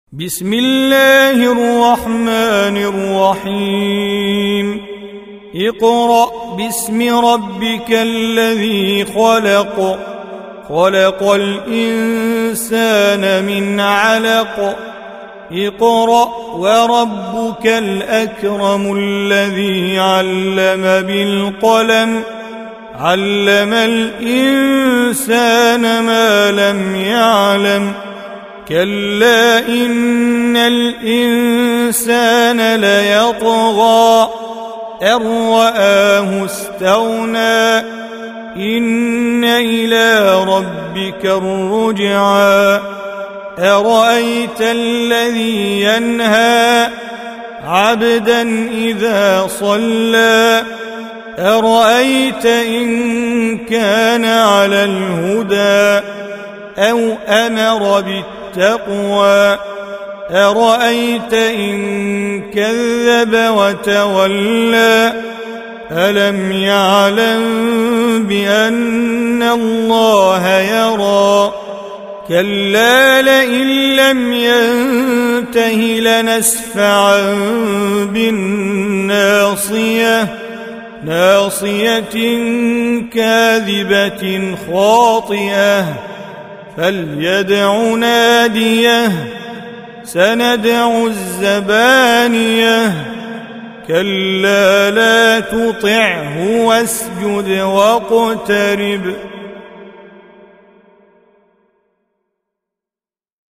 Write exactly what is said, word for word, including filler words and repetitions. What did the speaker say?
بسم الله الرحمن الرحيم اقرأ باسم ربك الذي خلق خلق الإنسان من علق اقرأ وربك الأكرم الذي علم بالقلم علم الإنسان ما لم يعلم كلا إن الإنسان ليطغى أن رآه استغنى إن إلى ربك الرجعى أرأيت الذي ينهى عبدا إذا صلى أرأيت إن كان على الهدى أو أمر بالتقوى أرأيت إن كذب وتولى ألم يعلم بأن الله يرى كلا لئن لم ينته لنسفعا بالناصية ناصية كاذبة خاطئة فليدع ناديه سندع الزبانية كلا لا تطعه واسجد واقترب